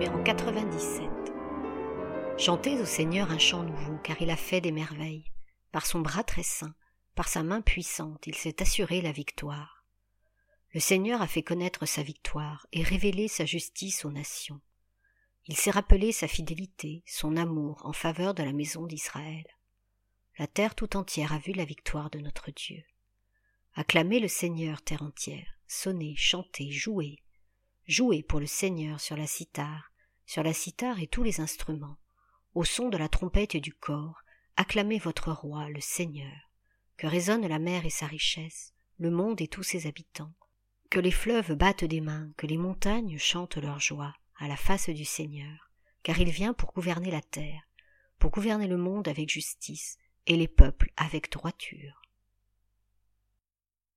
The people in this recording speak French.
numéro 97. Chantez au Seigneur un chant nouveau, car il a fait des merveilles. Par son bras très saint, par sa main puissante, il s'est assuré la victoire. Le Seigneur a fait connaître sa victoire et révélé sa justice aux nations. Il s'est rappelé sa fidélité, son amour en faveur de la maison d'Israël. La terre tout entière a vu la victoire de notre Dieu. Acclamez le Seigneur, terre entière, sonnez, chantez, jouez. Jouez pour le Seigneur sur la cithare et tous les instruments. Au son de la trompette et du cor, acclamez votre roi, le Seigneur. Que résonne la mer et sa richesse, le monde et tous ses habitants. Que les fleuves battent des mains, que les montagnes chantent leur joie à la face du Seigneur, car il vient pour gouverner la terre, pour gouverner le monde avec justice et les peuples avec droiture.